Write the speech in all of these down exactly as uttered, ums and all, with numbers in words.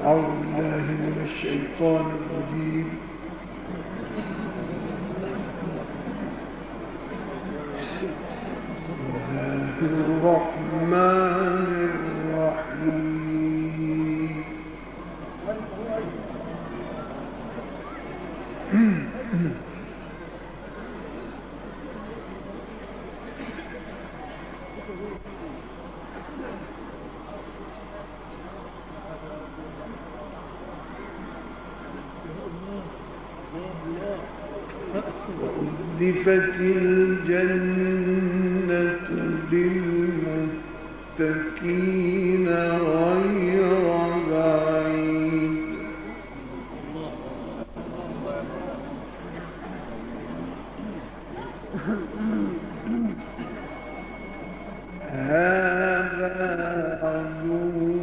أعوذ بالله من الشيطان الرجيم. بسم الله الرحمن الرحيم. وأزلفت الجنة للمتقين غير بعيد. هذا عدو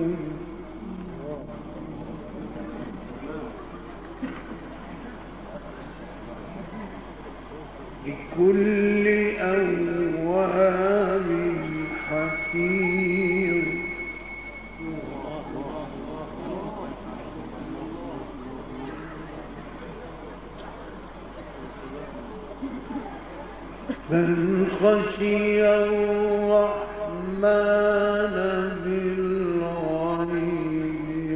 لكل أواب حفيظ. من خشي الرحمن بالغيب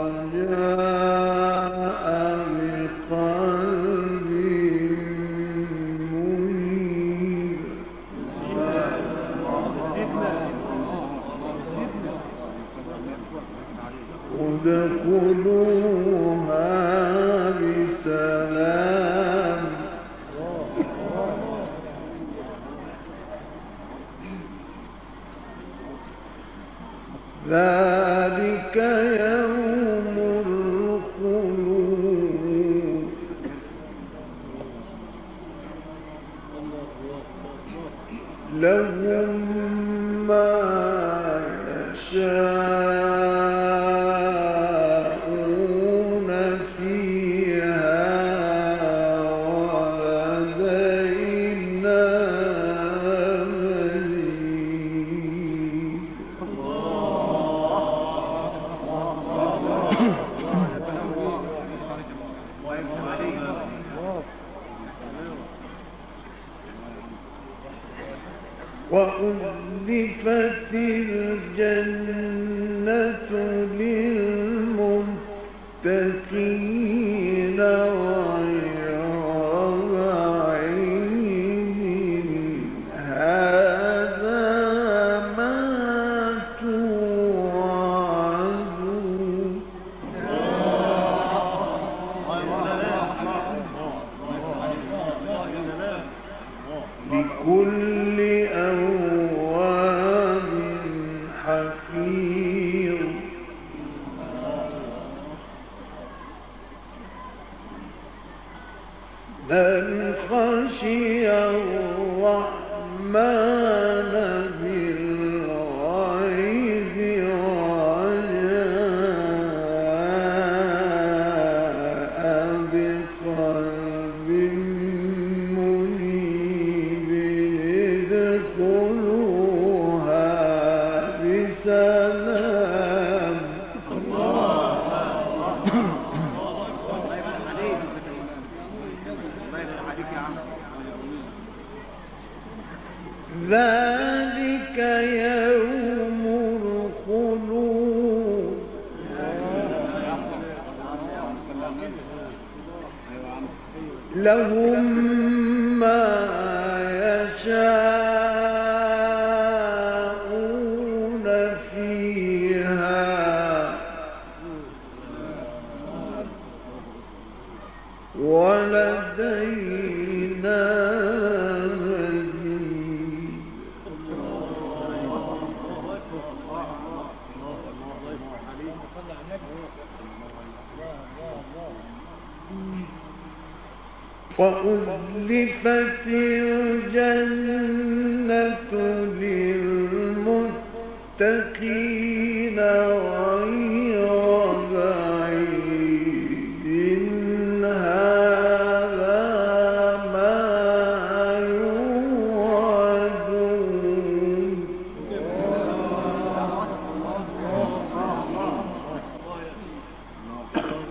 وجاء بقلب منيب. ادخلوها بسلام. ذلك يوم الخلود. لهم ما يشاءون فيها ولدينا وأزلفت الجنة للمتقين غير بعيد. هذا ما توعدون. لكل أواب حفيظ. من خشي الرحمن بالغيب وجاء بقلب منيب ادخلوها بسلام. ذلك يوم الخلود. لهم ما يشاءون فيها ولدينا مزيد. وأزلفت الجنة للمتقين غير بعيد. هذا ما يوعدون.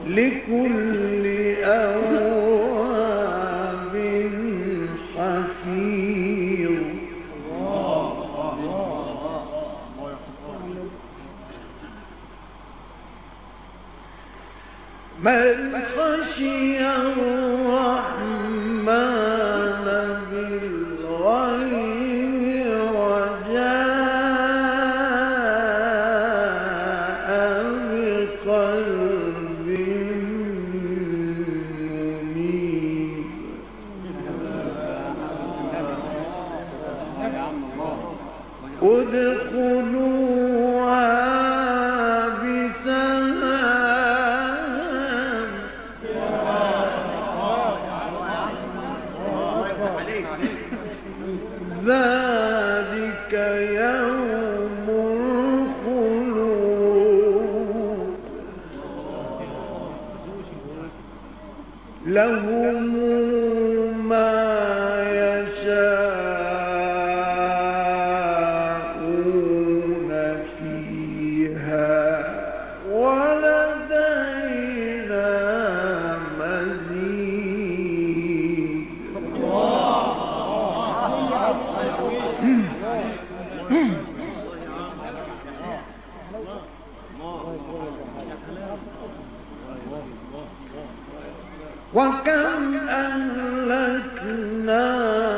لكل أواب حفيظ من خشي الرحمن بالغيب وجاء بقلب منيب ادخلوها بسلام ذلك يوم الخلود لهم ما يشاءون فيها ولدينا مزيد وكم أهلكنا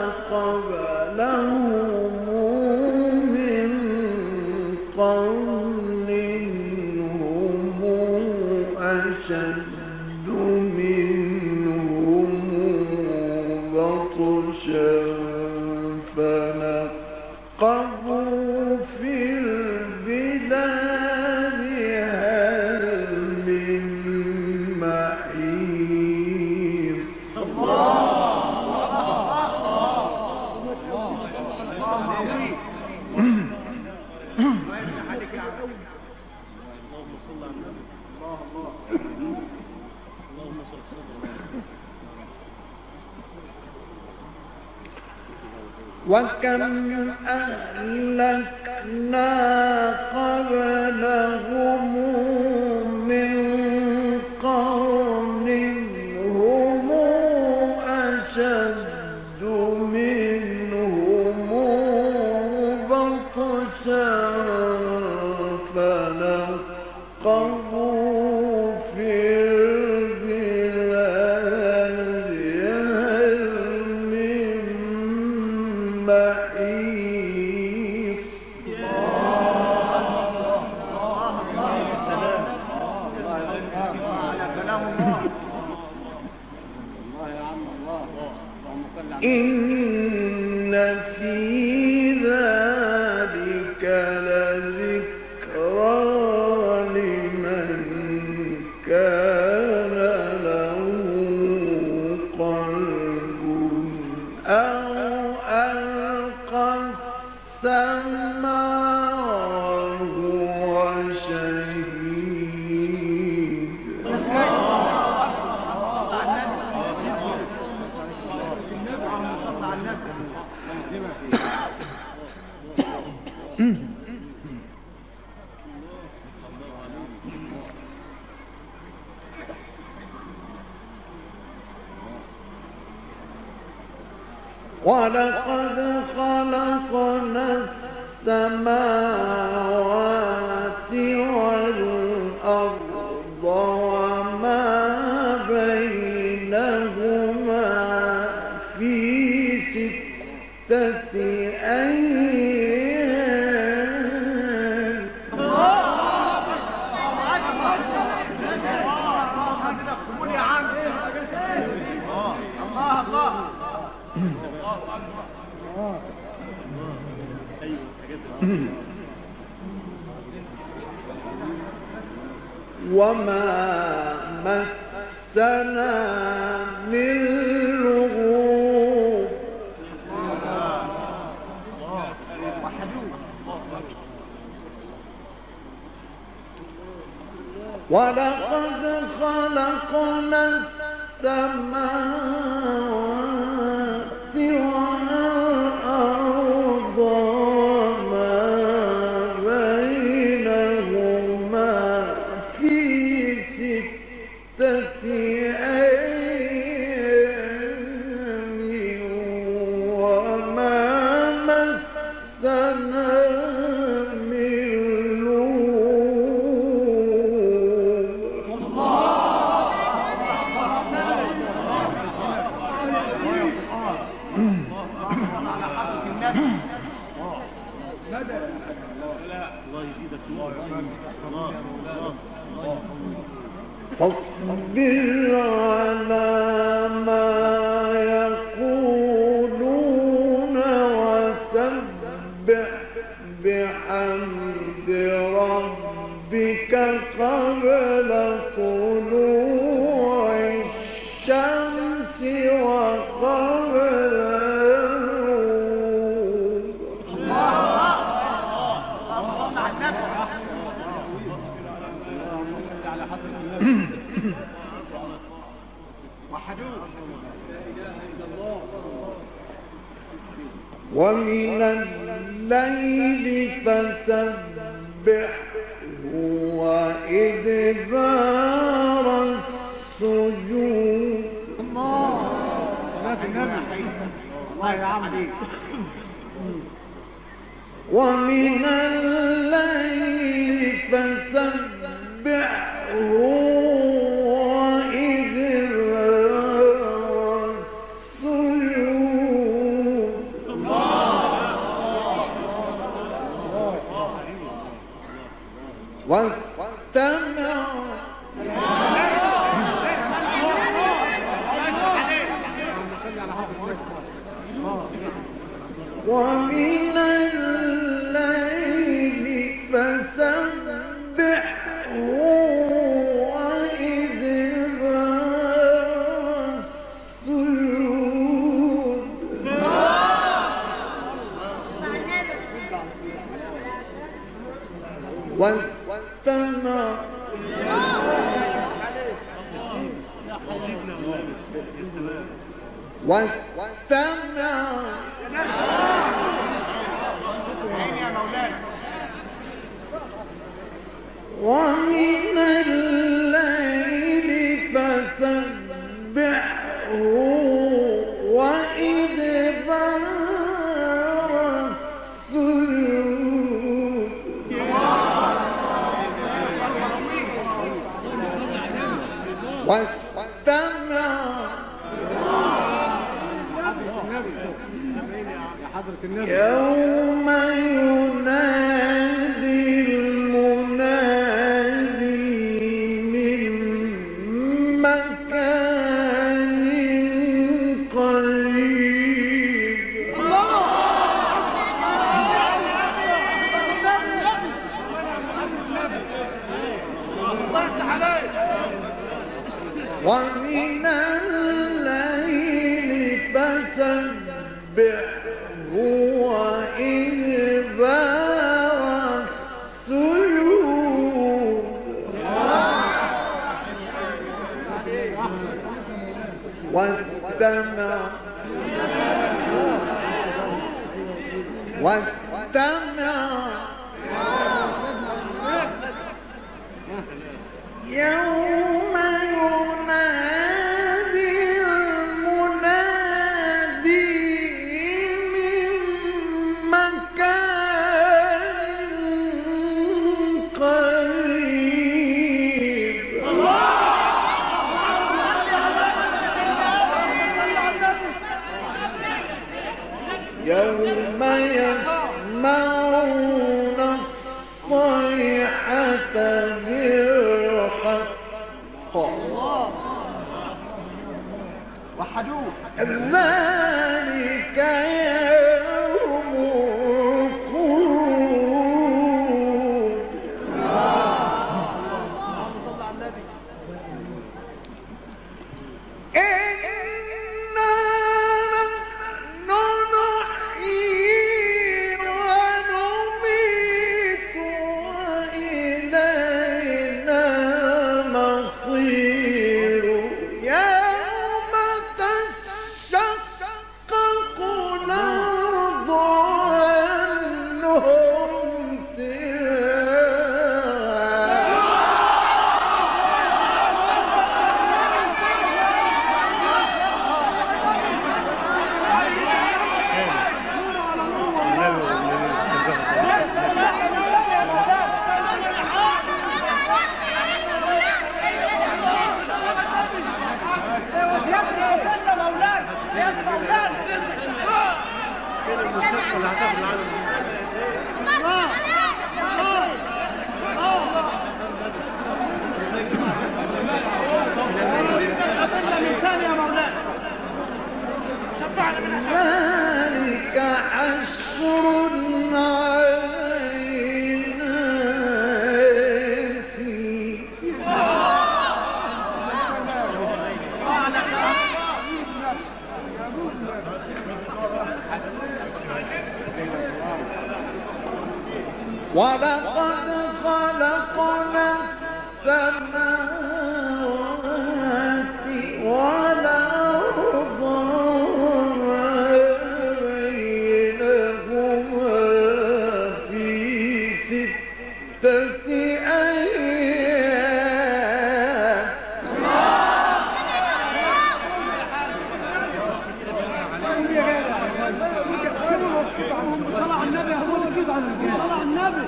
قبلهم من قرن هم أشد منهم بطشا فنقبوا في البلاد هل من محيص وكم أهلكنا قبلهم من قرن هم أشد منهم بطشا فنقبوا في البلاد هل من محيص إن في ذلك لذكرى لمن كان له قلب أو ألقى السمع وهو شهيد ولقد خلقنا السماوات والأرض وما بينهما في ستة أيام وما مسنا من لغوب ولقد خلقنا السماوات والأرض وما بينهما في فاصبر على ما يقولون وسبح بحمد ربك قبل طلوع الشمس وقبل ومن الليل فسبحه وإدبار السجود. الله الله يا عمي. ومن الليل فسبحه واستمع ومن الليل فسبحه وإدبار السجود. واستمع واستمع ومن الليل فسبحه وإدبار السجود. واستمع يوم ينادي المنادي من مكان قريب. ومن الليل فسبحه وإدبار السجود. واستمع واستمع يوم ينادي المنادي من مكان قريب. يوم يسمعون الصيحة بالحق وحدوه. ذلك يوم الخلود. إنا نحن نحيي ونميت وإلينا المصير. يوم تشقق ذلك حشر علينا يسير. ولقد خلقنا السماوات والأرض وما بينهما في ستة أيام. صلى على النبي يا ابو كده على صلى على النبي.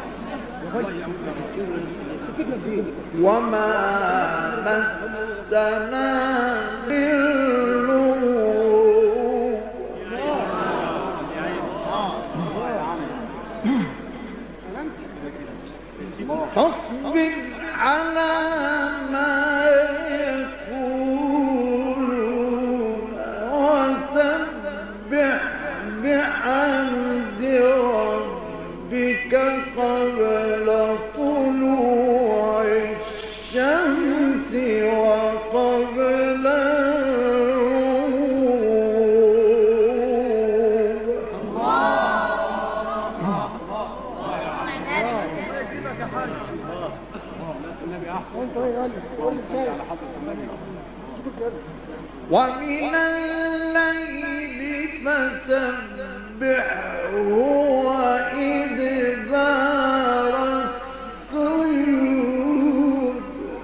وما مسنا من لغوب. فاصبر على ما يقولون وسبح بحمد ربك قبل طلوع الشمس وقبل ومن الليل فسبحه وإدبار السجود.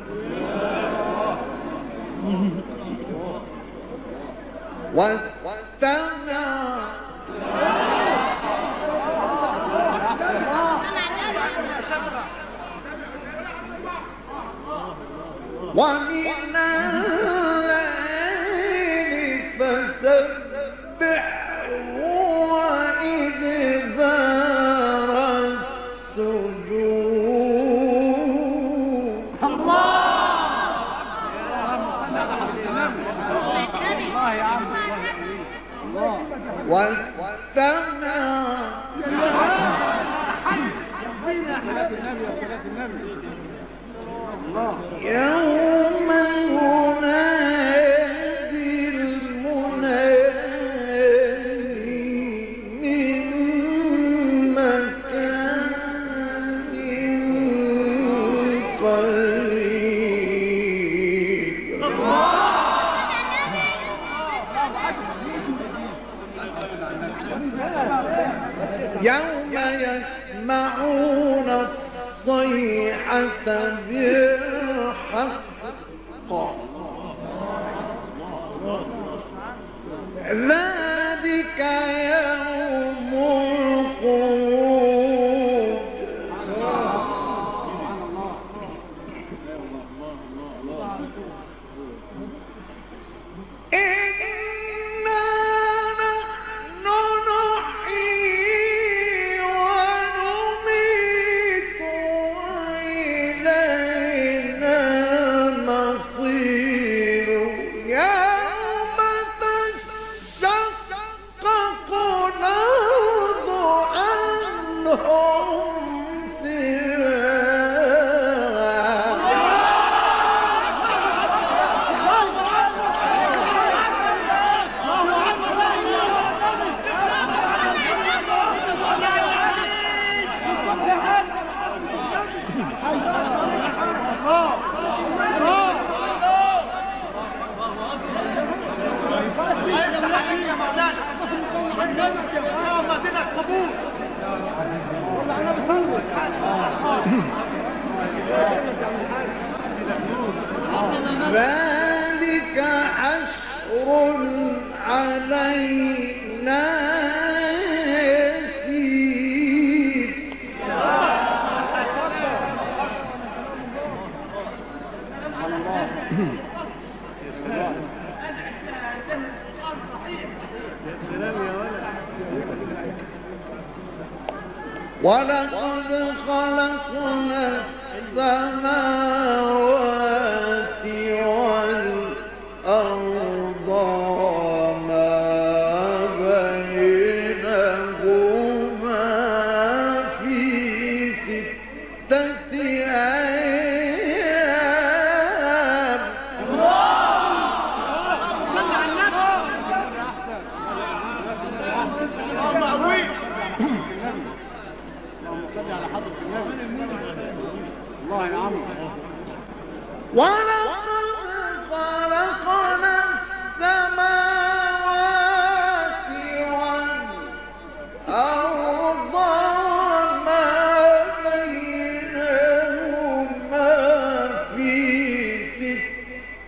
واستمع ومن الليل فسبحه وإدبار السجود. واستمع يوم ينادي المنادي من مكان قريب. يوم يسمعون الصيحة بالحق ذلك يوم الخروج. إنا نحن نحيي ونميت وإلينا المصير. يوم تشقق الأرض عنهم ذلك حشر علينا يسير. ولقد خلقنا السماوات والأرض وما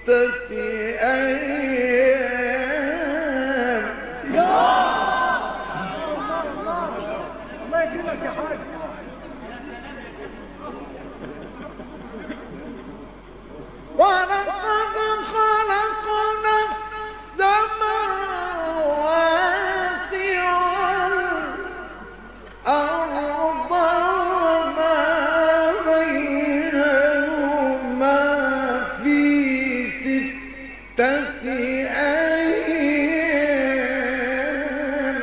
أيام. الله يكرمك يا حاج. ولقد خلقنا السماوات والأرض وما بينهما في ستة أيام.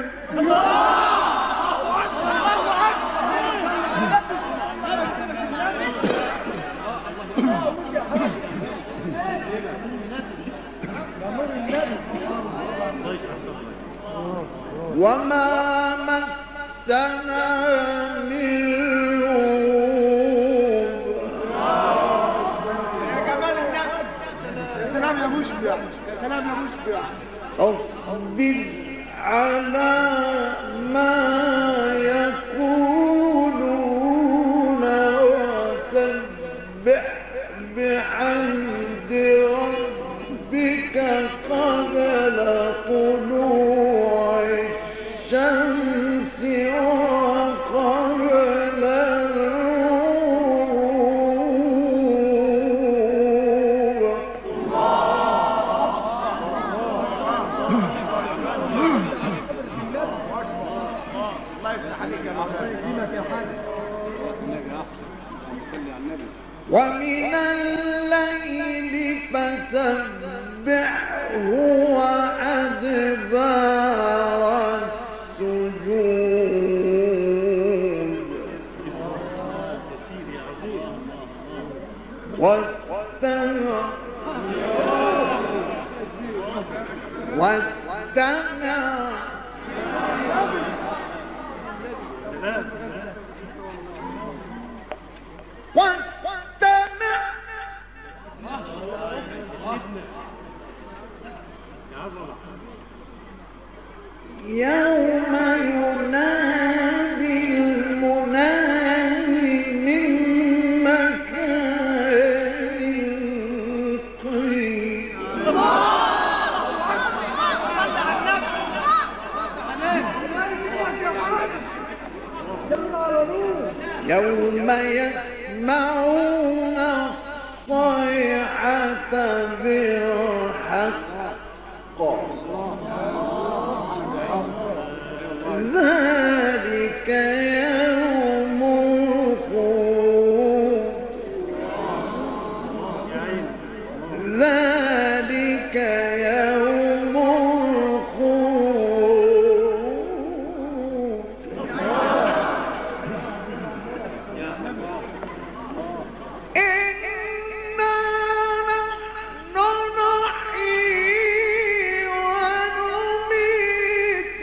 وما مسنا من لغوب. يا جمال النبي. يا سلام يا مشبع. يا سلام يا مشبع. اصبر على ما يقولون وسبح بحمد ربك قبل طلوع الشمس وقبل الغروب. الله يفتح عليك يا الله يكرمك يا حاج. ومن الليل فسبحه وأدبار السجود واستمع واستمع واستمع يوم ينادي المنادي من مكان قريب. يوم يسمعون الصيحة بالحق ذلك يوم الخروج. ذلك يوم الخروج. إنا نحن نحيي ونميت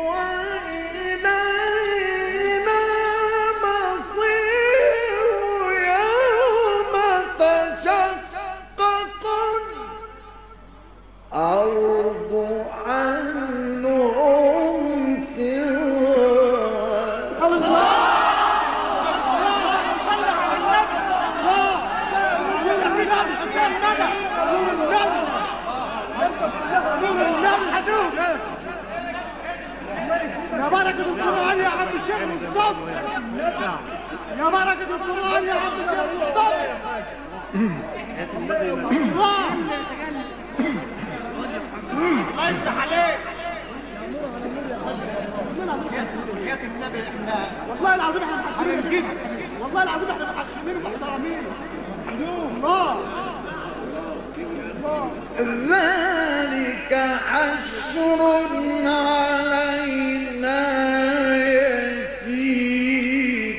وإلينا مصير. يوم تشقق الأرض عنهم سرا. يا بركة القرآن يا عم الشيخ مصطفى. يا بركة القرآن يا عم الشيخ مصطفى. الله الله يفتح عليك. والله العظيم احنا محشرين جدا. والله العظيم احنا محشرين محترمين. الله ذلك حشر علينا يسير.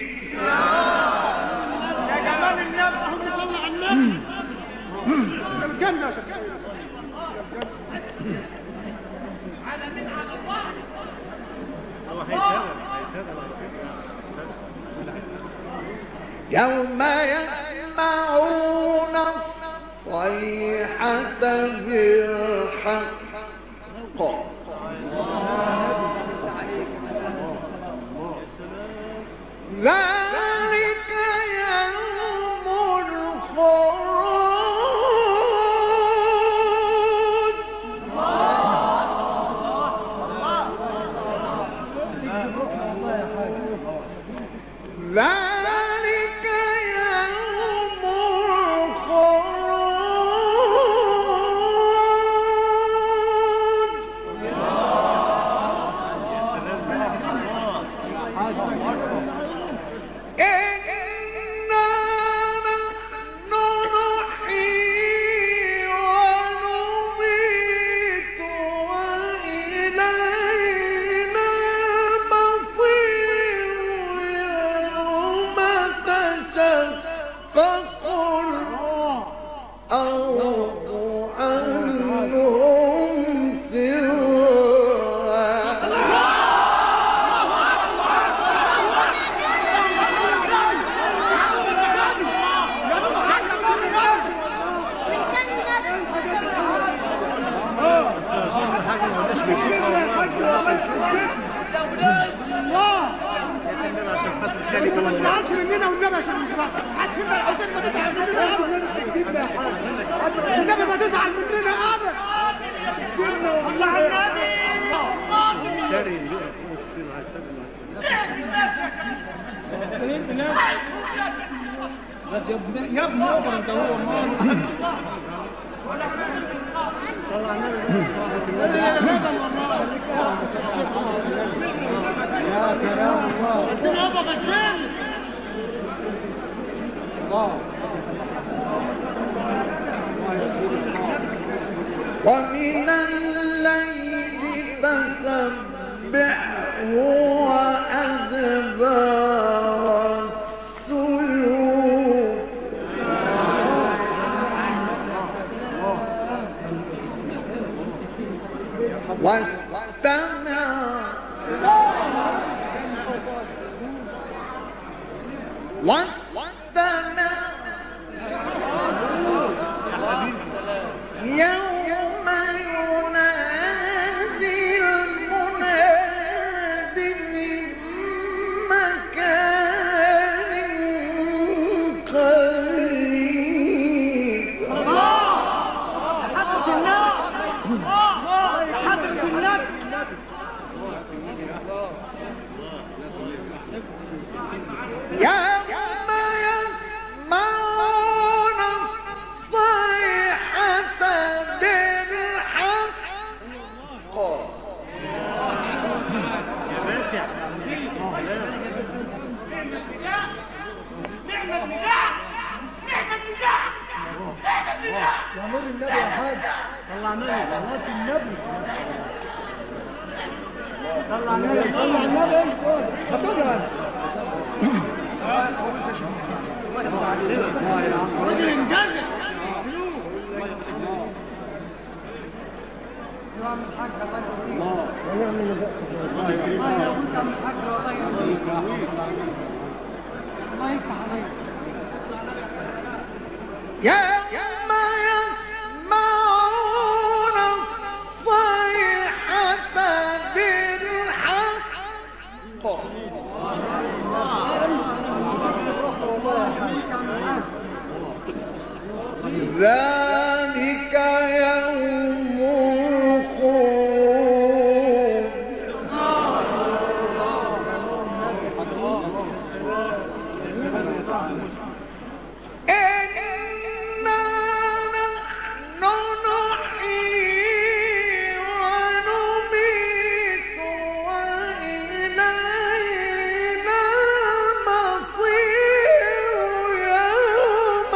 يا جمال النبي هم يطلع النبي. الجنة يوم يسمعون الصيحة بالحق ذلك يوم الخروج. النبي ما تزعل مننا ابدا. الله على النبي. بس يا ابني يا ابني اوبر انت هو ما طلع النبي يا كلام الله ربنا ابغى الثاني الله. ومن الليل فسبحه وأدبار السجود واستمع واستمع يوم ينادي المنادي من مكان قريب. الله حضرة النبي الله حضرة النبي يوم يسمعون الصيحة بالحق. نعمة نجاح نعمة نجاح نعمة نجاح يا نور النبي يا حاج طلع النبي صلاة النبي طلع النبي طلع النبي هتقعد راجل انجازك يوم الحاج الله يخليك الله ويعمل بأس الله يكرمك الله يقولك من الحاج والله يخليك الله يفتح عليك يوم يسمعون الصيحة بالحق. ذلك يوم الخروج. إنا نحن نحيي ونميت وإلينا المصير يوم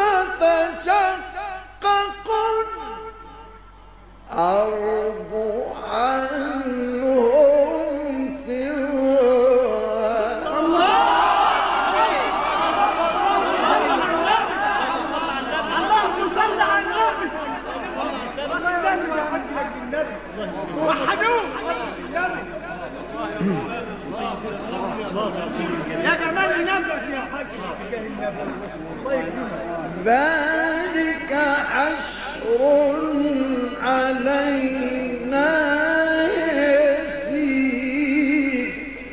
تشقق الأرض عنهم سرا. اللهم صل على النبي وحدوه يا جمال نبك يا حاج الله يكرمك. ذلك حشر علينا يسير.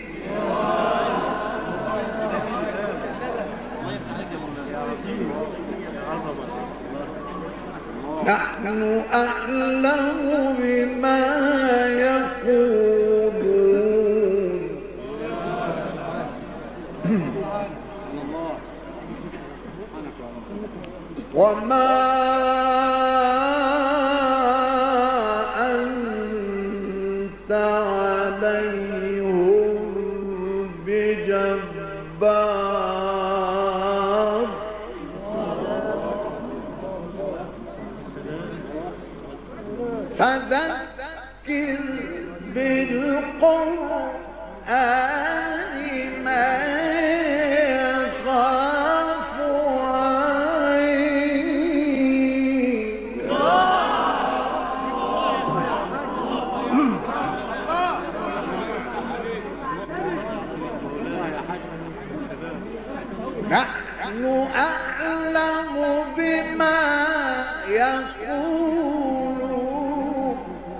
نحن أعلم بما يقولون وما أنت عليهم بجبار. فذكر بالقرآن من يخاف وعيد. يقولون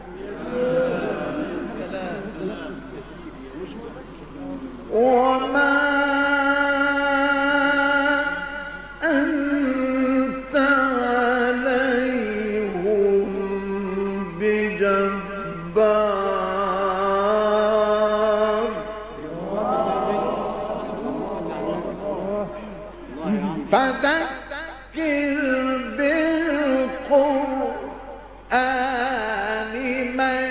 وما أنت عليهم بجبار فذكر بالقرآن من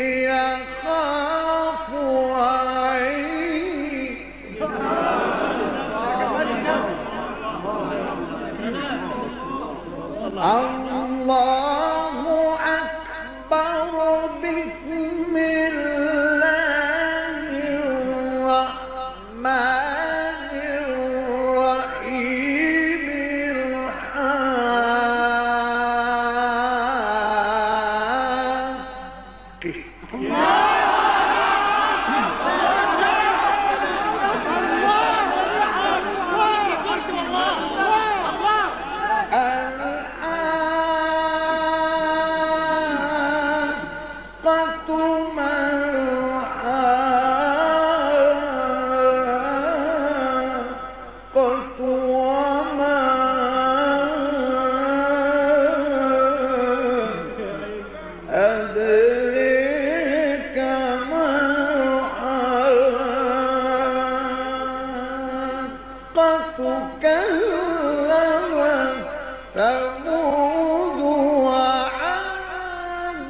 يخاف وعيد الله أكبر بسم الله الرحمن الرحيم الحاقة الحاقة ما الحاقة وما أدريك ما الحاقة كذبت ثمود وعاد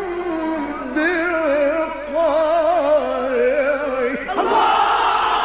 بالقارعة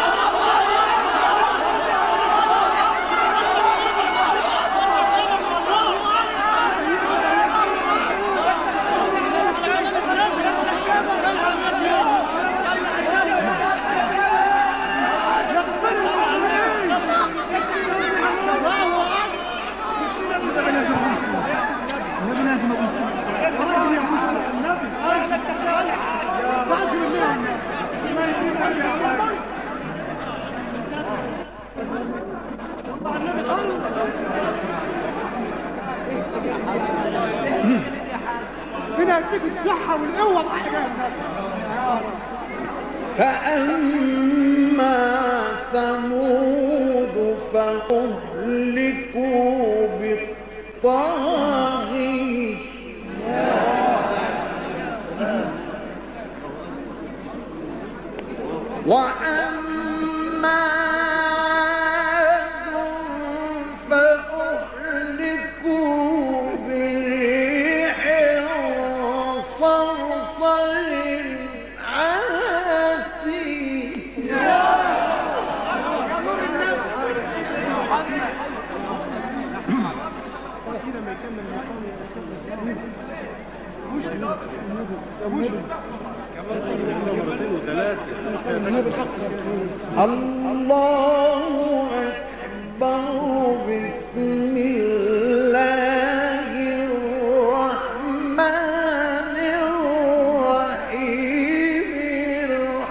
هنا يديك الصحة والقوة والحاجات. فأما ثمود فأهلكوا بالطاغية وأما عاد فأهلكوا بريح صرصر عاتي الله أكبر بسم الله الرحمن الرحيم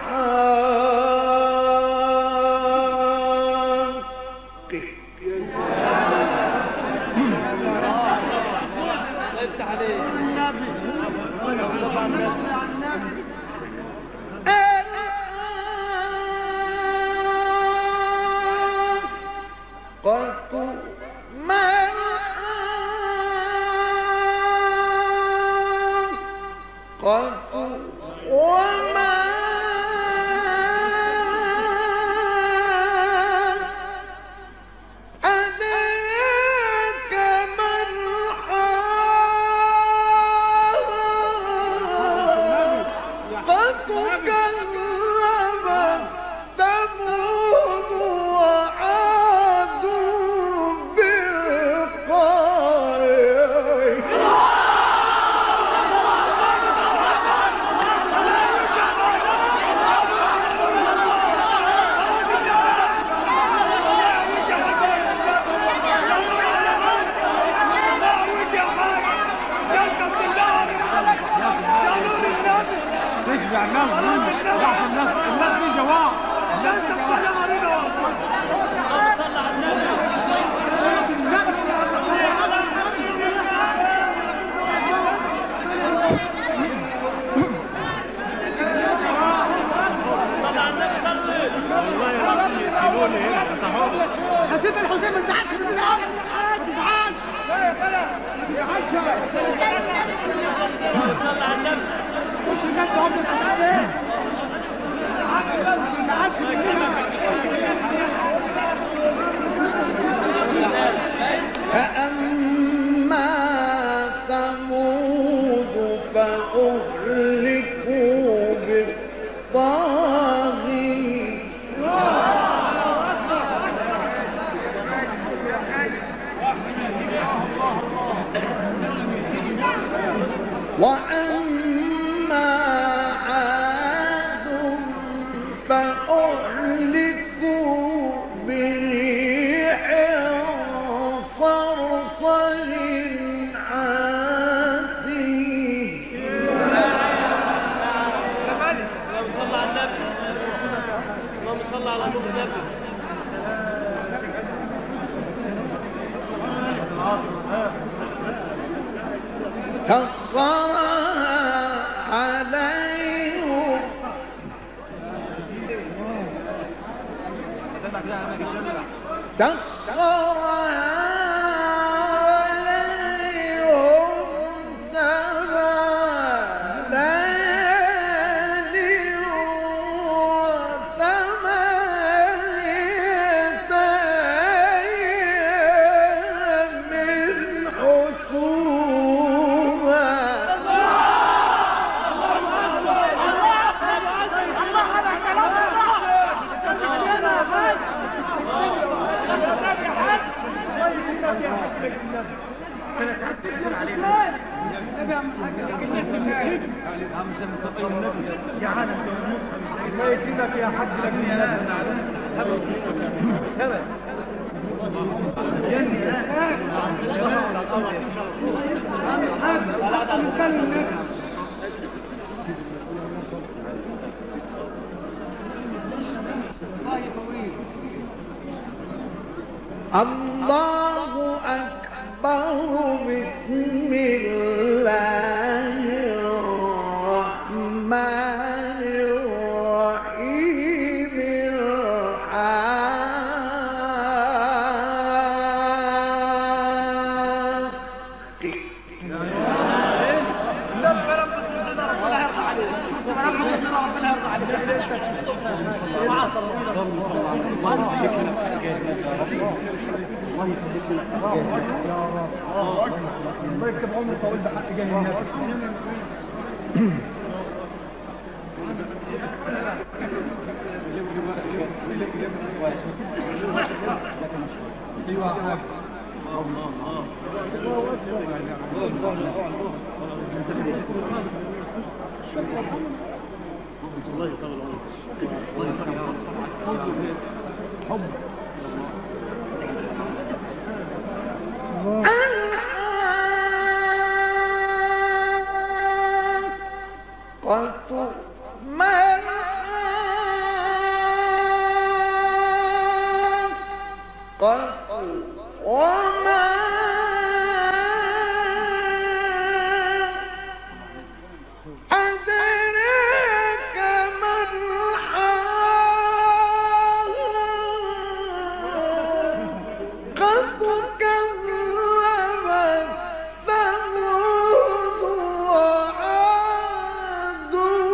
الحاقة ما الحاقة وما أدراك ما الحاقة كذبت ثمود وعاد بالقارعة تشبع الناس ضعف الناس الناس في جواب الناس في جواب فأما ثمود فأهلكوا بالطاغية وأما عاد فأهلكوا بريح صرصر عاتيه اللهم صل على النبي. سخرها عليهم سخرها عليهم سبع ليال وثمانية أيام حسوما ما يكفيك يا حق لك الله أكبر. بسم الله الرحمن الرحيم. الله يكتب عمري طويل بحق جاي الناس. الحاقة ما الحاقة وما أدراك ما الحاقة كذبت ثمود وعاد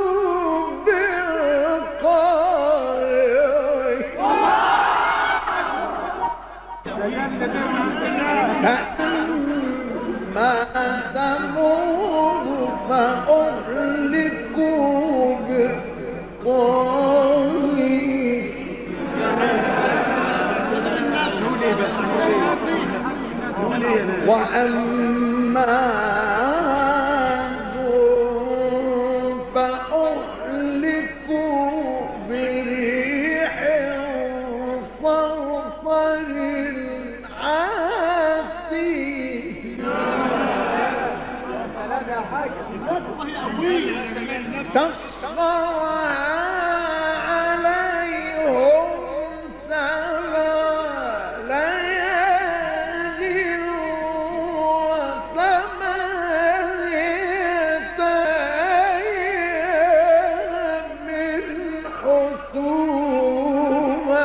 بالقارعة. فأما ثمود فأهلكوا بالطاغية وأما عاد فأهلكوا بريح صرصر عاتيه سخرها عليهم سبع ليال وثمانية أيام حسوما.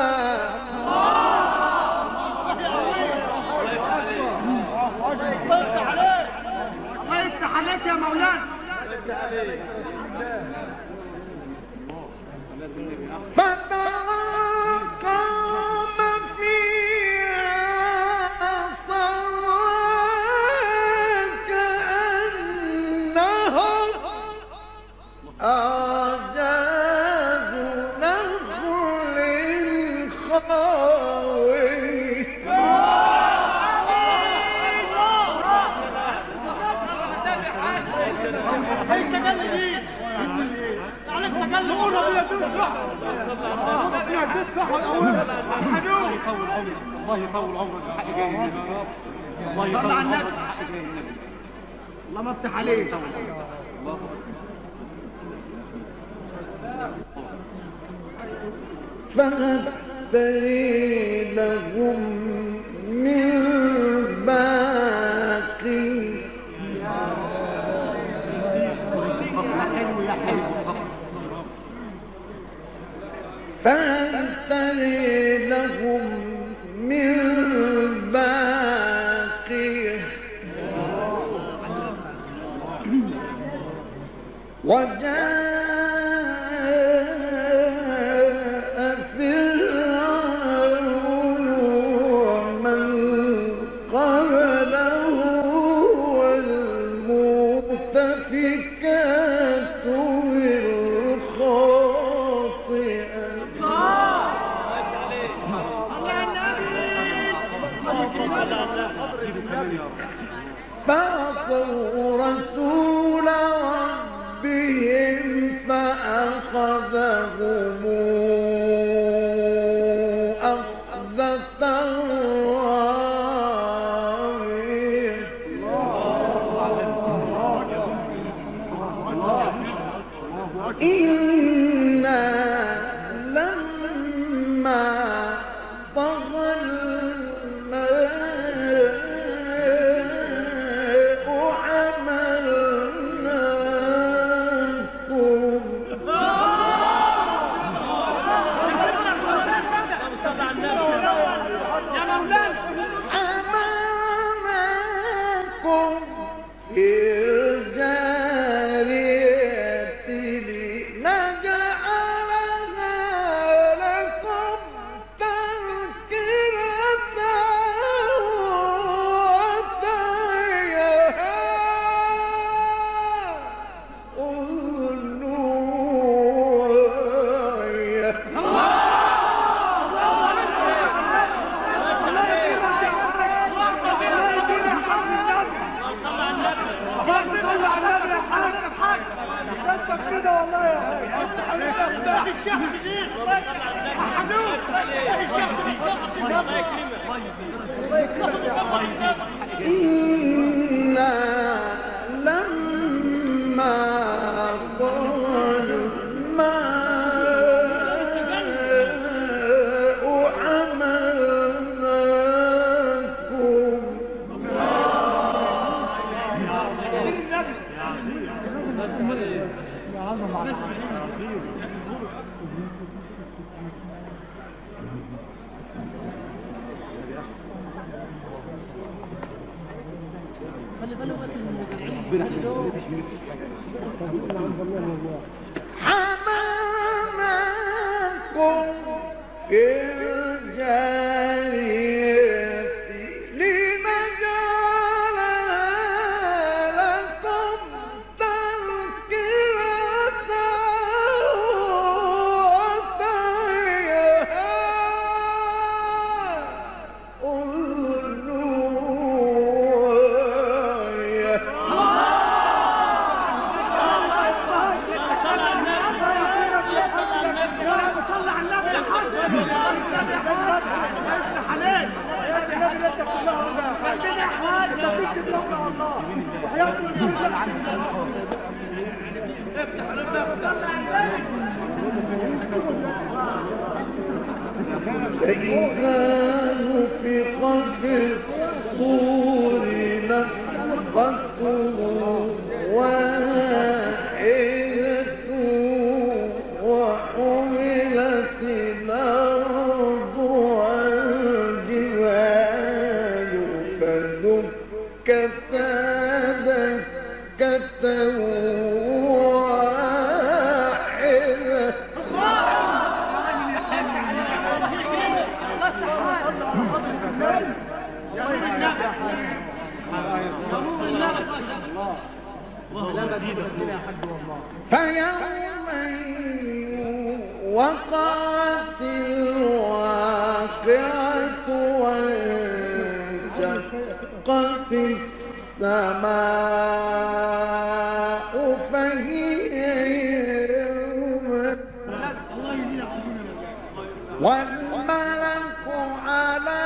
الله يفتح عليك يا مولانا. فتقام فيها صرعا كأنهم أعجاز نخل خاوي الله يطول عمرك الحق جاي هنا الله يطول عمرك الحق جاي هنا الله ما افتح عليك فهبتري لهم من باقي فهبتري لهم من باقي وجاء فرعون ومن قبله والمؤتفكات بالخاطئة فعصوا رسول ربهم فأخذهم أخذة رابية إنا لما طغى الماء حملناكم حملناكم في الجارية لنجعلها لكم تذكرة وتعيها أذن واعية إنا لما طغى الماء حملناكم حملناكم في الجارية لنجعلها لكم تذكرة وتعيها أذن واعية فإذا نفخ في الصور نفخة واحدة وحملت الأرض والجبال فدكتا دكة فيومئذ وقعت الواقعة وانشقت السماء فهي يومئذ والملك على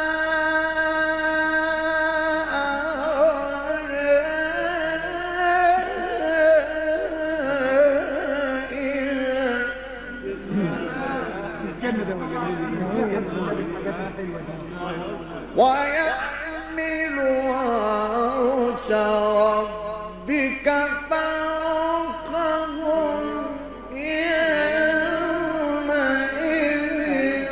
ويحمل عرش ربك فوقهم يومئذ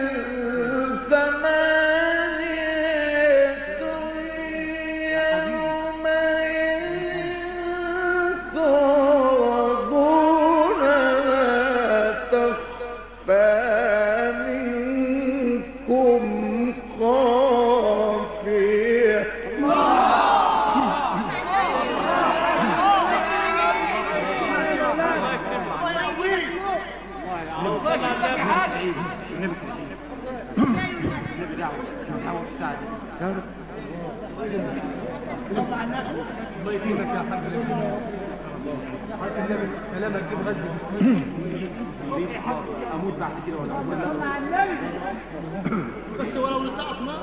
ثمانية يومئذ تعرضون لا تخفى منكم خافية الله يكرمك يا حاج كلامك جيب غزة اموت بعد كده ولا بس ولو لسقط ما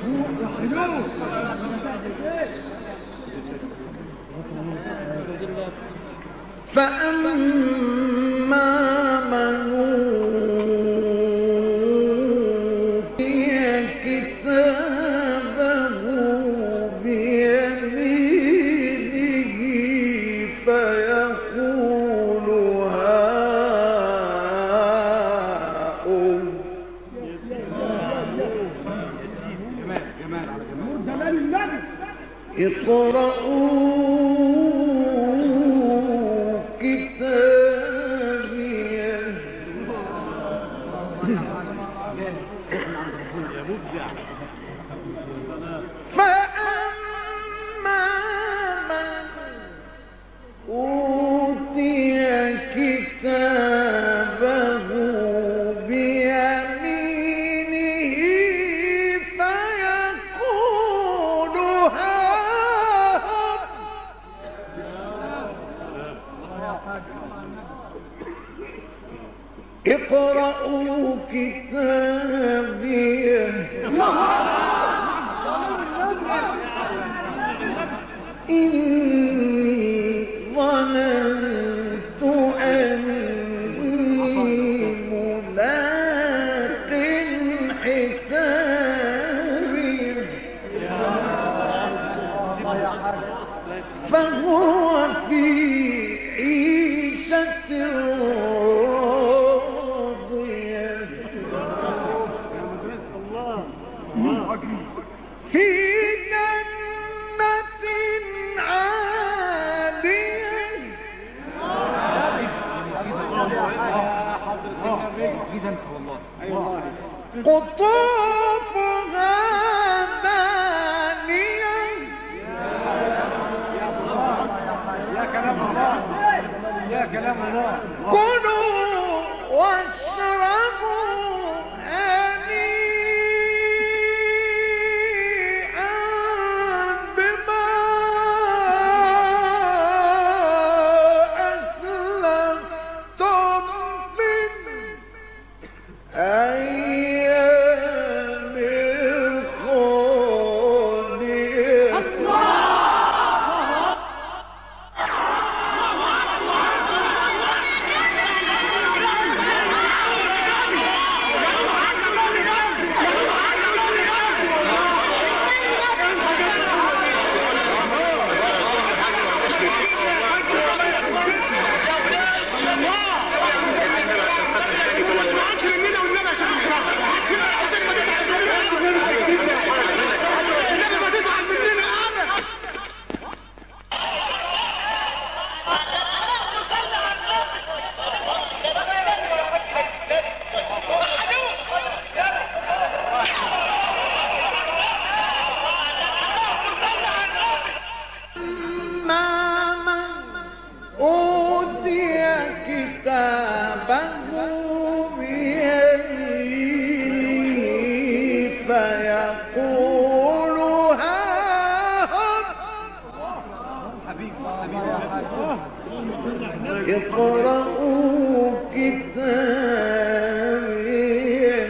فأما من أوتي كتابه بيمينه فيقول هاؤم اقرءوا كتابيه فأما من أوتي كتابه بيمينه فيقول هاؤم اقرءوا كتابيه إني ظننت أني ملاق حسابي فهو في عيشة راضية في جنة عالية قطوفها دانية يا كلام الله يا كلام الله كلوا واشربوا هنيئا بما أسلفتم في الأيام الخالية اقرأوا كتابي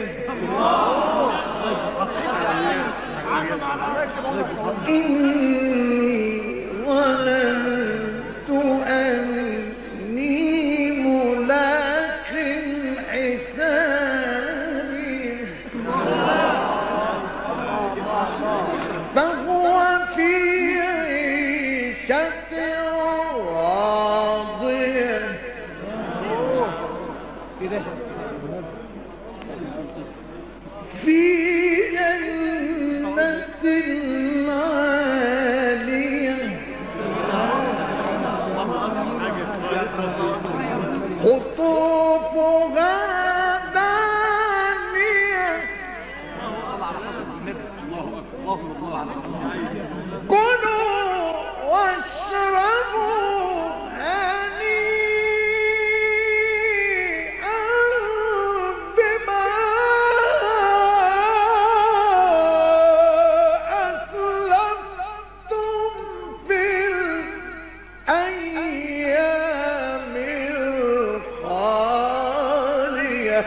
إني ظننت أني ملاق حسابي فهو في عيشة راضية في جنة عالية قطوفها دانية كلوا واشربوا هنيئا بما أسلفتم في الأيام الخالية.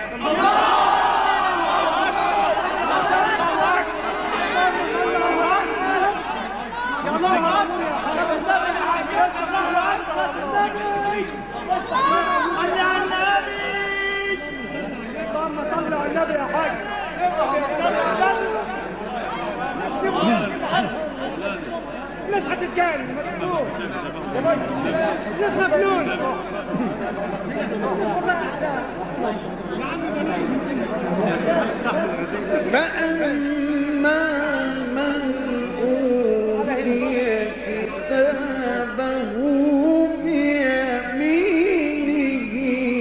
الناس هتتجاري مجنون الناس مجنون فأما من أوتي كتابه بيمينه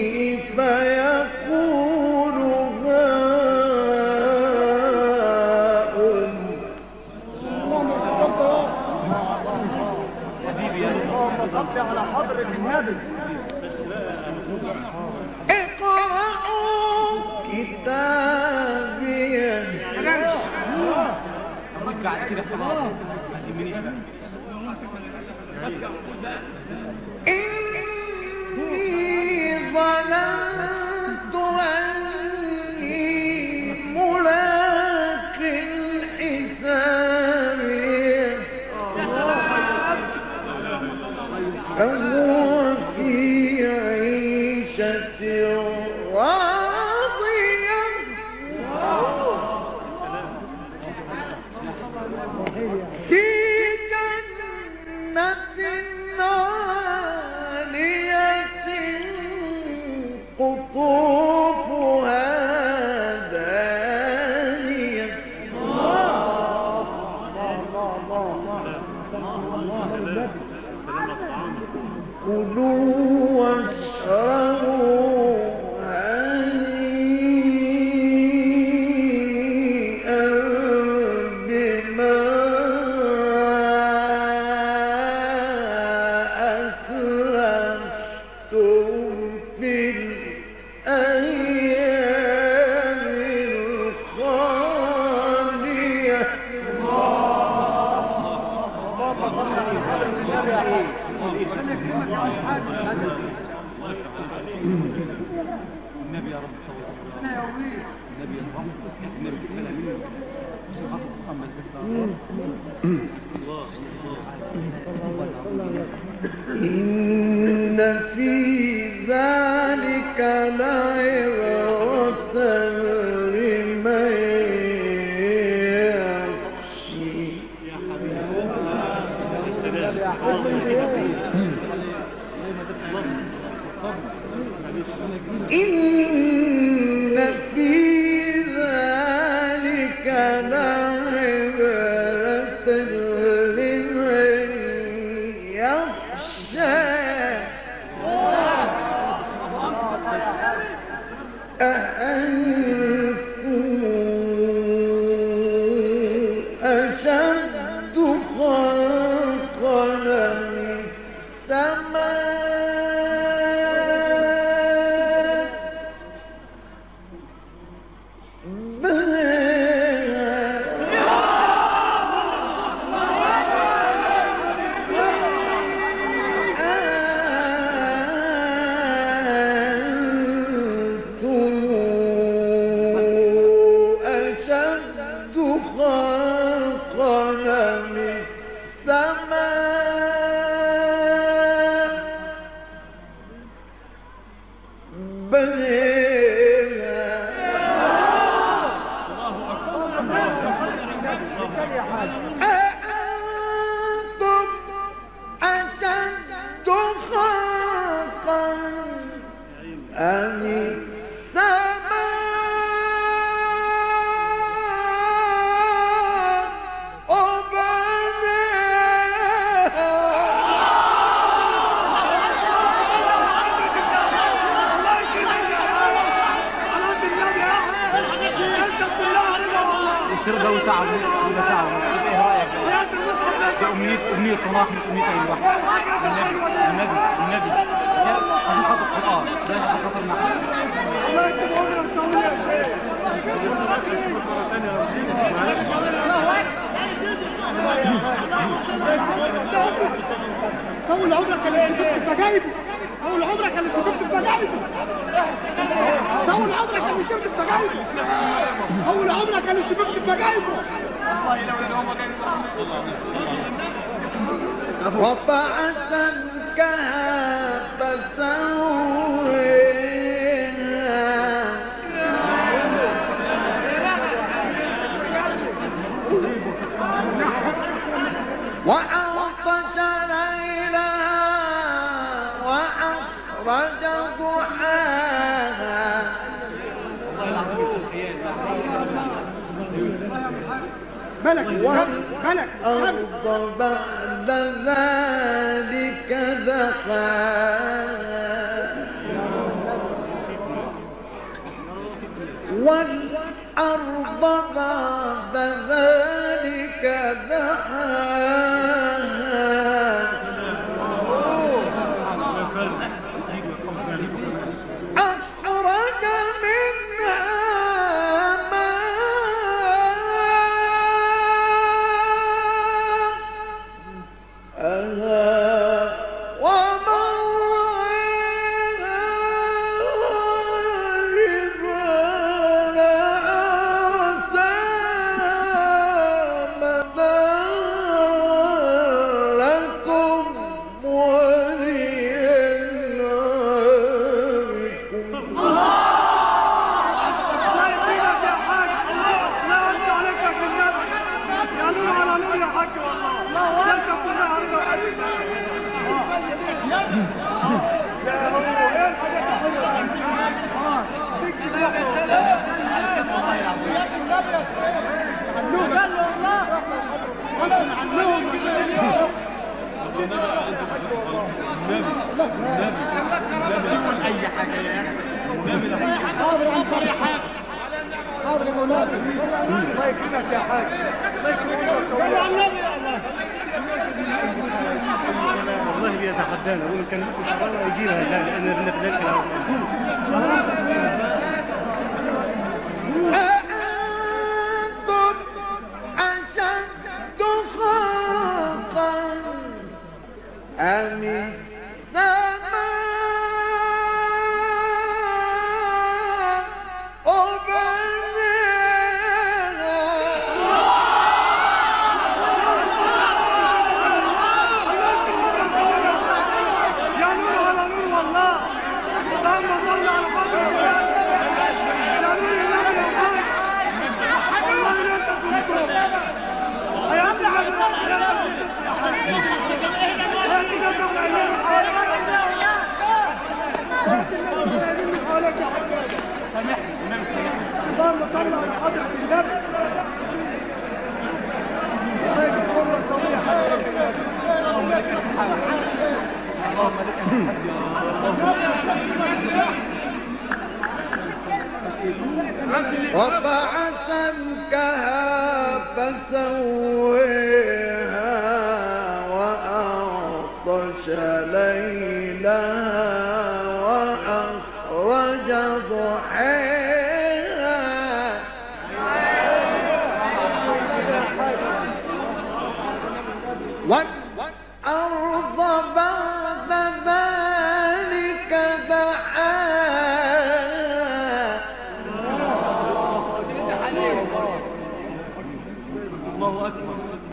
فيقول هاؤم اللهم صل على حضرة النبي اقرأوا كتابي إني ظننت أني ملاق حسابي فهو في عيشة راضية في جنة عالية قطوفها دانية كلوا واشربوا هنيئا بما أسلفتم في الأيام الخالية. النبي يا رب صلى الله عليه وسلم النبي يا رب النبي كفلا منه صحابه محمد إن في ذلك لعبرة لمن يخشى. إن في ذلك لعبرة لمن يخشى. أأنتم أشد خلقا من السماء بناها أأنتم أشد خلقا أم السماء الشربة وساعة ولا ساعة ونص، ايه رأيك؟ دي أمنية أمنية طلاق مش أمنية أي واحد. النبي النبي النبي عشان خاطر القرآن، ده عشان خاطر نحن. طول عمرك اللي شفت بجايبه، طول عمرك اللي شفت بجايبه، طول عمرك اللي شفت بجايبه، طول عمرك اللي شفت بجايبه. رفعت سمكها فسويها وأغطش ليلها وأخرج ضحاها ملك ملك والأرض بعد ذلك دحاها والأرض بعد ذلك دحاها أخرج منها أي حاجة يا أخي. حاضر يا حاج، حاضر يا مولانا، الله يكرمك يا حاج، الله يكرمك يا النبي يا الله. والله بيتحدانا يقول كان ممكن شغالة يجينا لأن بنتذكر أأنتم أشد خلقا أم اللهم صل على حضرة النبي. طيب كل الطويل يا حضرة اللهم لك الحمد اللهم لك الحمد رفع سمكها فسويها وأغطش ليلها وأخرج ضحاها والأرض بعد ذلك دحاها الله أكبر.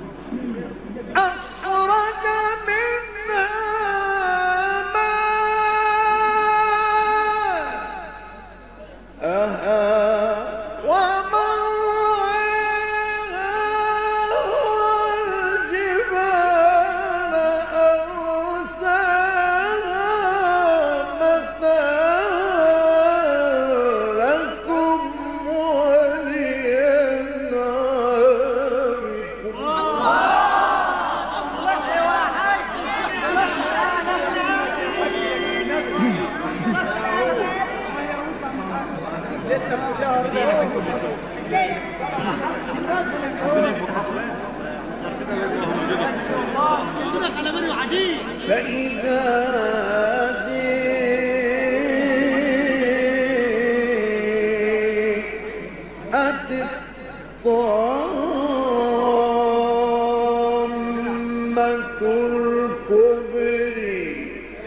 أخرج منها ماءها فإذا جاءت الطامة الكبرى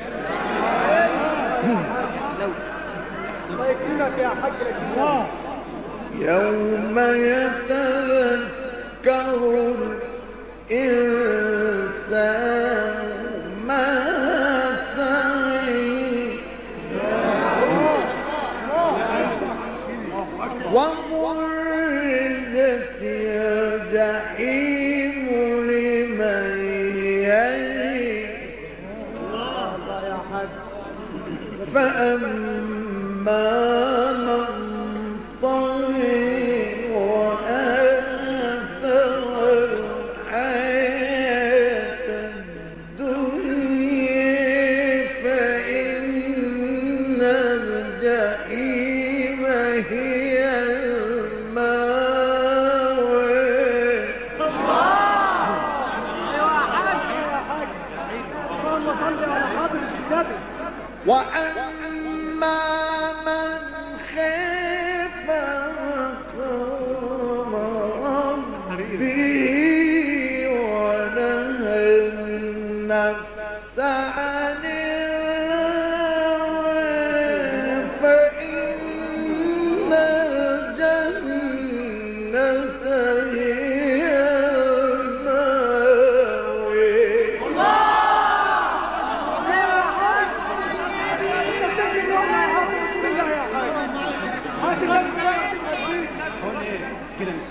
يوم يتذكر الإنسان ما سعى وبرزت الجحيم لمن يرى فأما من طغى وآثر الحياة الدنيا فإن الجحيم هي المأوى وأما من خاف مقام ربه ونهى النفس عن الهوى فإن الجنة هي المأوى كده مش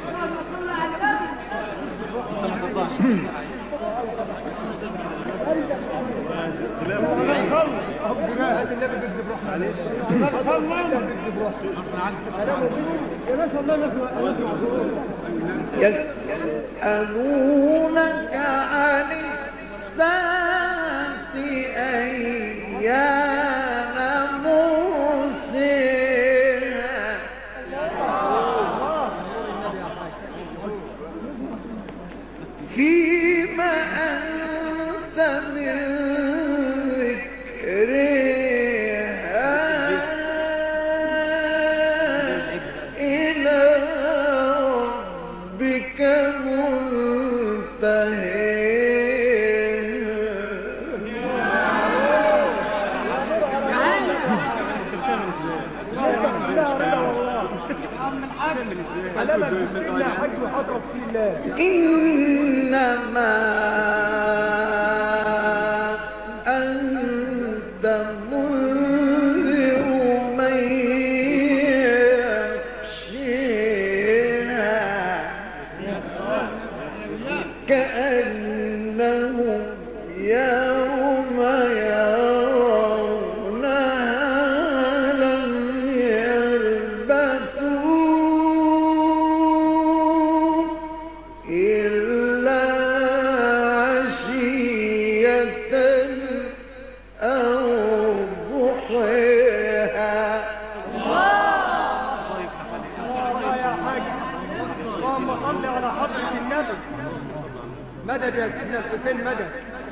يسألونك عن الساعة أيان مرساها فيما أنت من ذكرها إلى ربك إنما أنت منذر من يخشاها كأنهم يوم يرونها لم يلبثوا إلا عشية أو ضحاها. الله يا حاج، اللهم صل على حضرة النبي. مدد يا سيدنا الحسين مدد.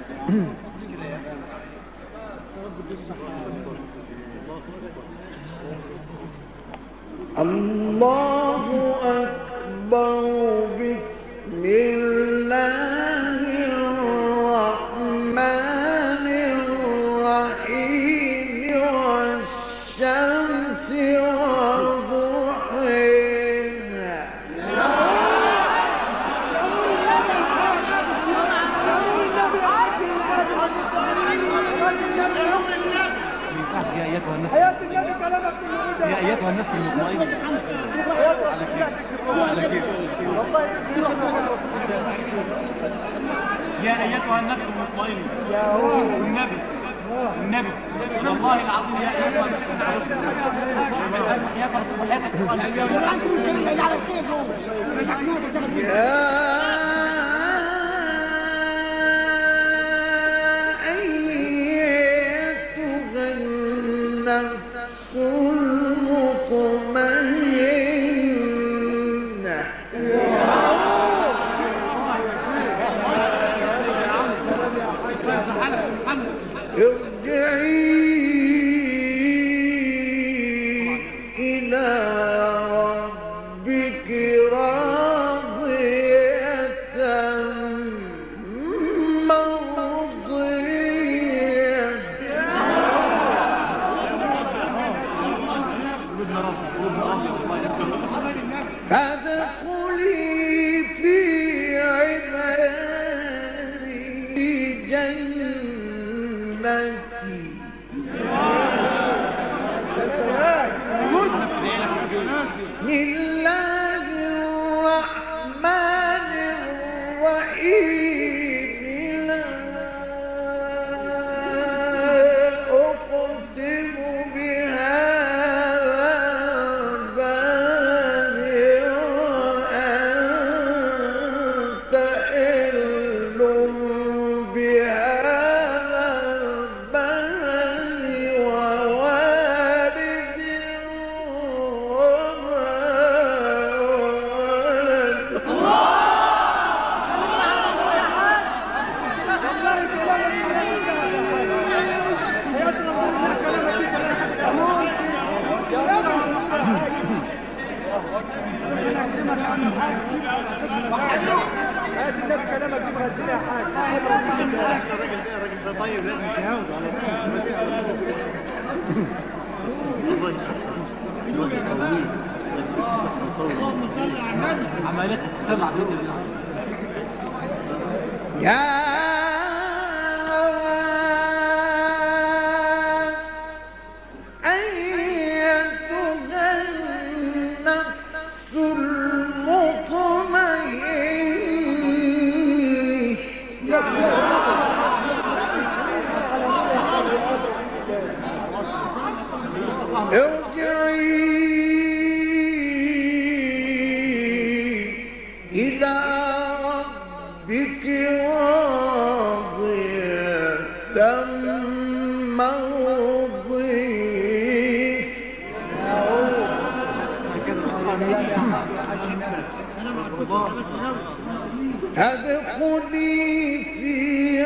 الله أكبر. بسم الله الرحمن الرحيم والشمس وضحاها. يا أيتها النفس حياة النبي كلامك في يا أيتها النفس المطمئنة على كيف على كيف يا أيتها النفس المطمئنة يا هو النبي النبي والله العظيم يا أيتها النفس المطمئنة إلى ربك راضية مرضية فادخلي في عبادي جنتي لله الرحمن الرحيم لا أقسم بهذا البلد وأنت حل بهذا البلد ووالد وما ولد طيب لازم تهاوز على عمالك تسمع بيت الله يا أيتها النفس المطمئنة ارجعي إلى ربك راضية مرضية ادخلي في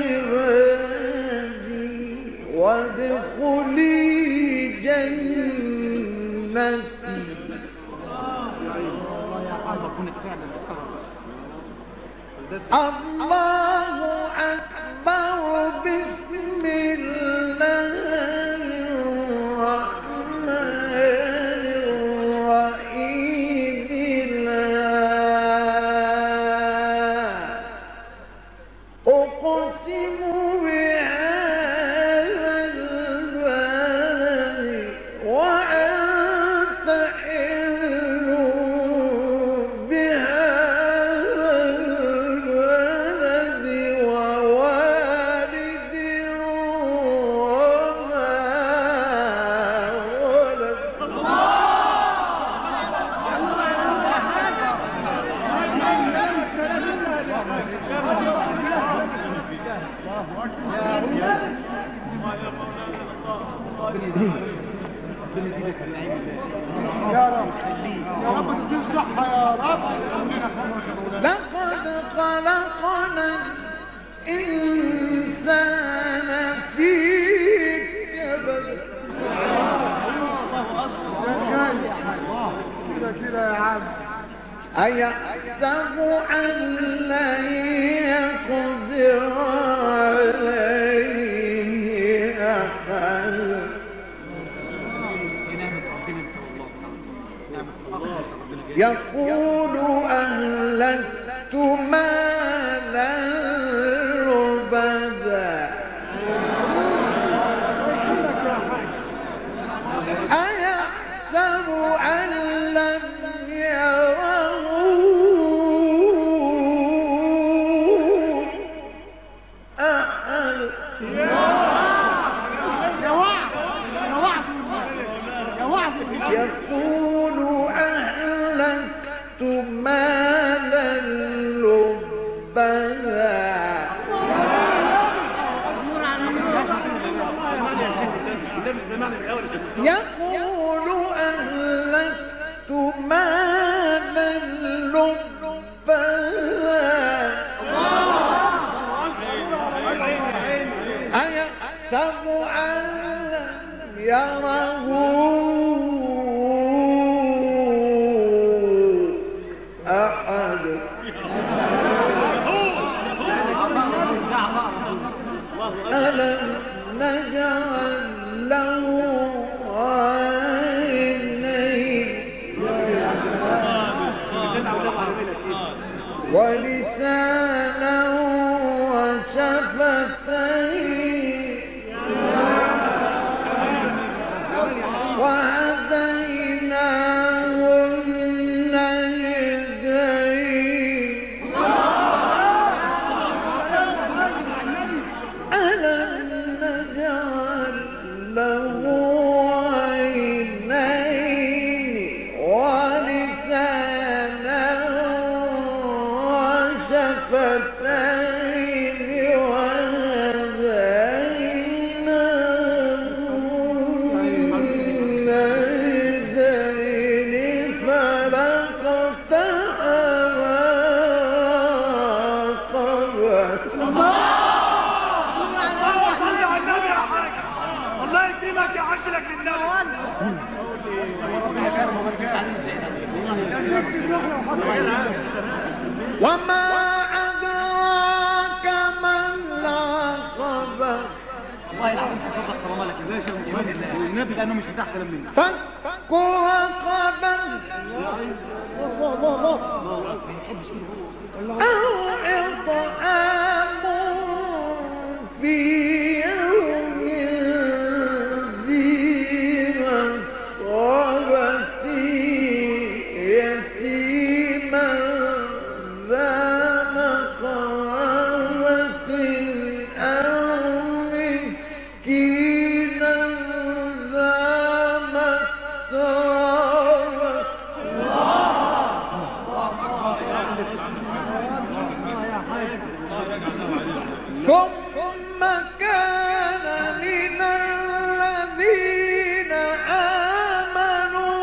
عبادي وادخلي جنتي الله أكبر بسم الله الرحمن الرحيم لا أقسم بهذا البلد وأنت حل بهذا البلد ووالد وما يا رب يا رب اديك الصحة يا رب. لقد خلقنا الإنسان في كبد كده كده يا عم. أيحسب أن لن يقدر عليه أحد يقول أهلكت مالا لبدا أيحسب أن لم يره أحد يا وعد يا وعد يا وعد. يقول أهلكت مالا لبدا يقول أهلكت مالا لبدا أيحسب ألم يره أحد ألم نجعل له عينين ولسانا وشفتين وهديناه النجدين ألم نجعل له عينين ولسانا وشفتين وهديناه النجدين فلاقتحما عقبة الله يكرمك يا حاج لك وما أدراك ما العقبة والله العظيم تصدق كرامة لك يا باشا والنبي لأنه مش بتاع كلام مني فك رقبة أو إطعام في يوم ذي مسغبة يتيما ذا مقربة أو مسكينا ذا متربة ثم كان من الذين آمنوا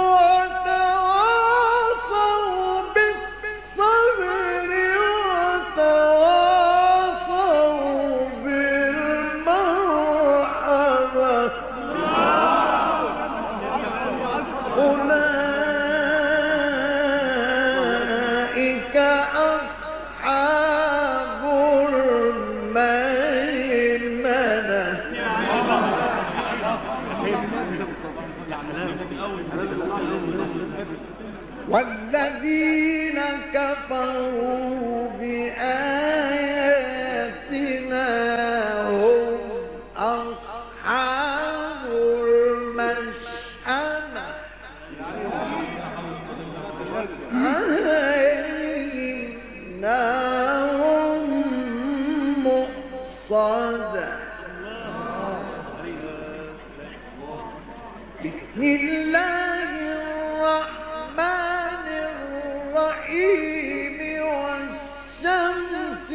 وتواصوا بالصبر وتواصوا بالمرحمة أولئك أصحاب الميمنة والذين كفروا بآياتنا هم أصحاب المشأمة عليهم نار مؤصدة بسم الله الرحمن الرحيم والشمس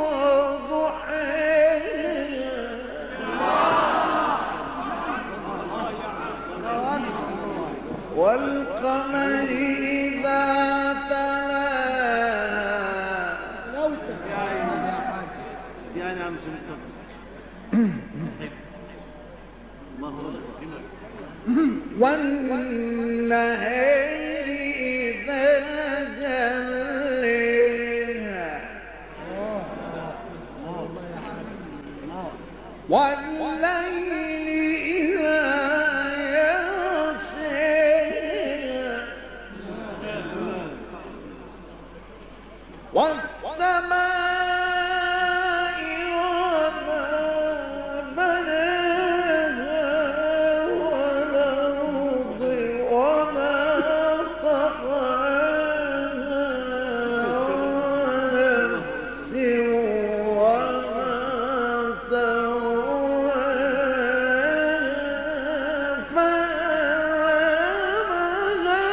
وضحاها والقمر إذا تلاها يعني عم سمعت والنهار إذا جليها والليل إذا يغشيها والسماء وما بناها والأرض وما طحاها ونفس وما سواها فألهمها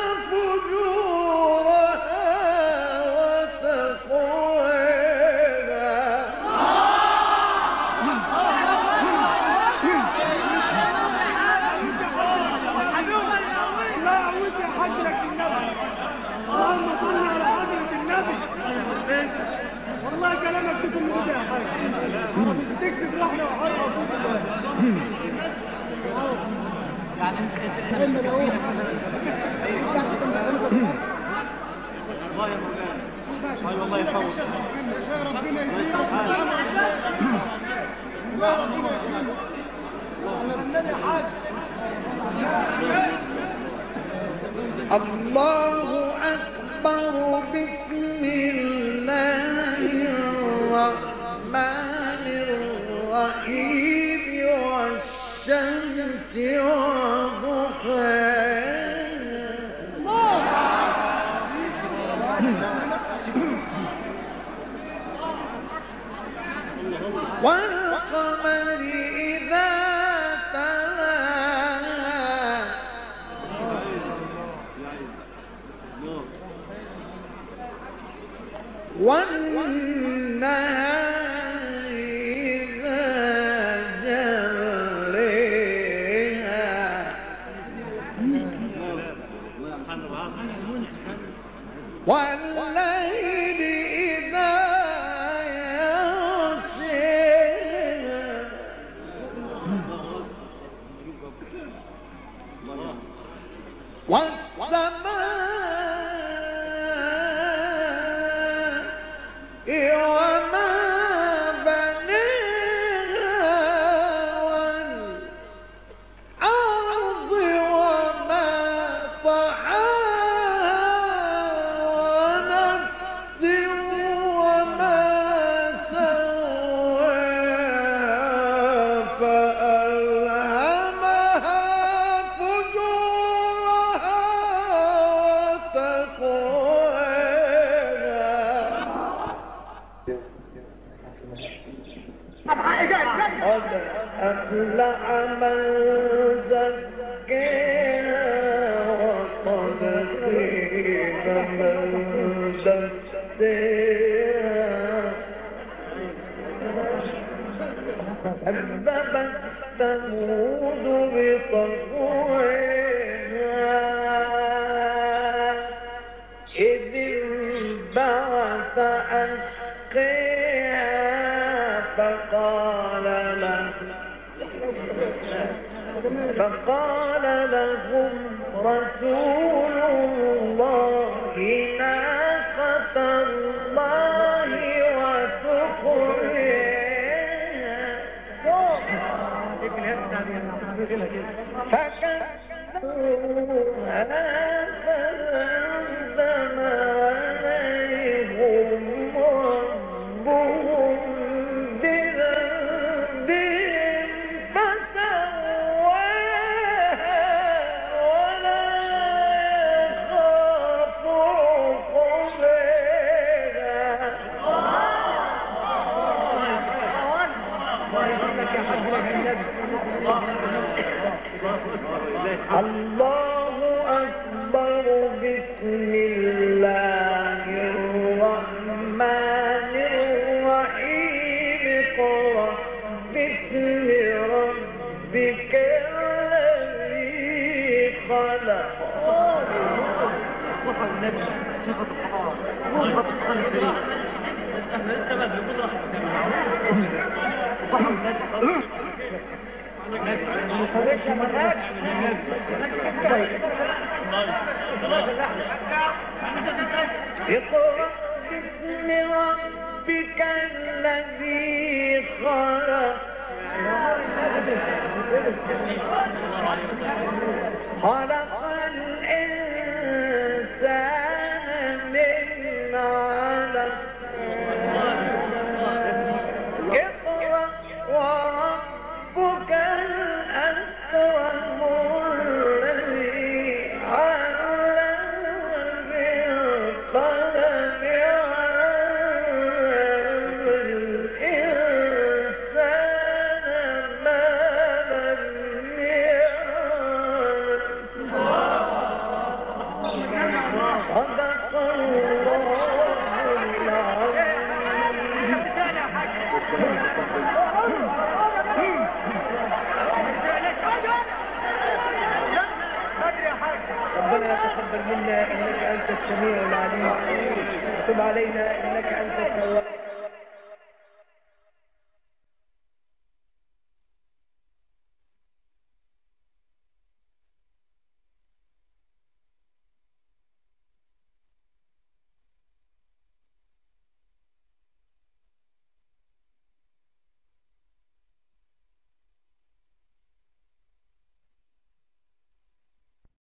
فجورها والله كلامك تكون مذيع يا حاج. بتكتب واحده وحرقه يعني انت اما ده هو والله يا مولانا. اي والله يفوت. ربنا يهديك الله أكبر. بسم الله الرحمن الرحيم والشمس وضحاها والقمر إذا تلاها والنهار إذا جليها والليل إذا يغشيها والسماء وما بنيها والأرض وما طحاها ونفس وما سواها فألهمها فجورها وتقواها قد أفلح من زكاها وقد خيب من دساها كذبت ثمود بطغواها إذ انبعث أشقاها فقال له فقال لهم رسول الله ناقة الله وسقياها فكذبوها فدمدم عليهم ربهم بذنبهم فسواها ولا يخاف عقباها. الله أكبر. بسم الله الرحمن الرحيم اقرأ باسم ربك الذي خلق. وصل النبي صفة الطهارة صفة القرآن الشريف السبب بقدرة وصل النبي اقرأ باسم ربك الذي خلق. خلق الإنسان من علق. اقرأ وربك الأكرم الذي علم بالقلم علم الإنسان ما لم يعلم. صدق الله العظيم. ربنا يتقبل منا انك انت السميع العليم وتب علينا انك انت التواب.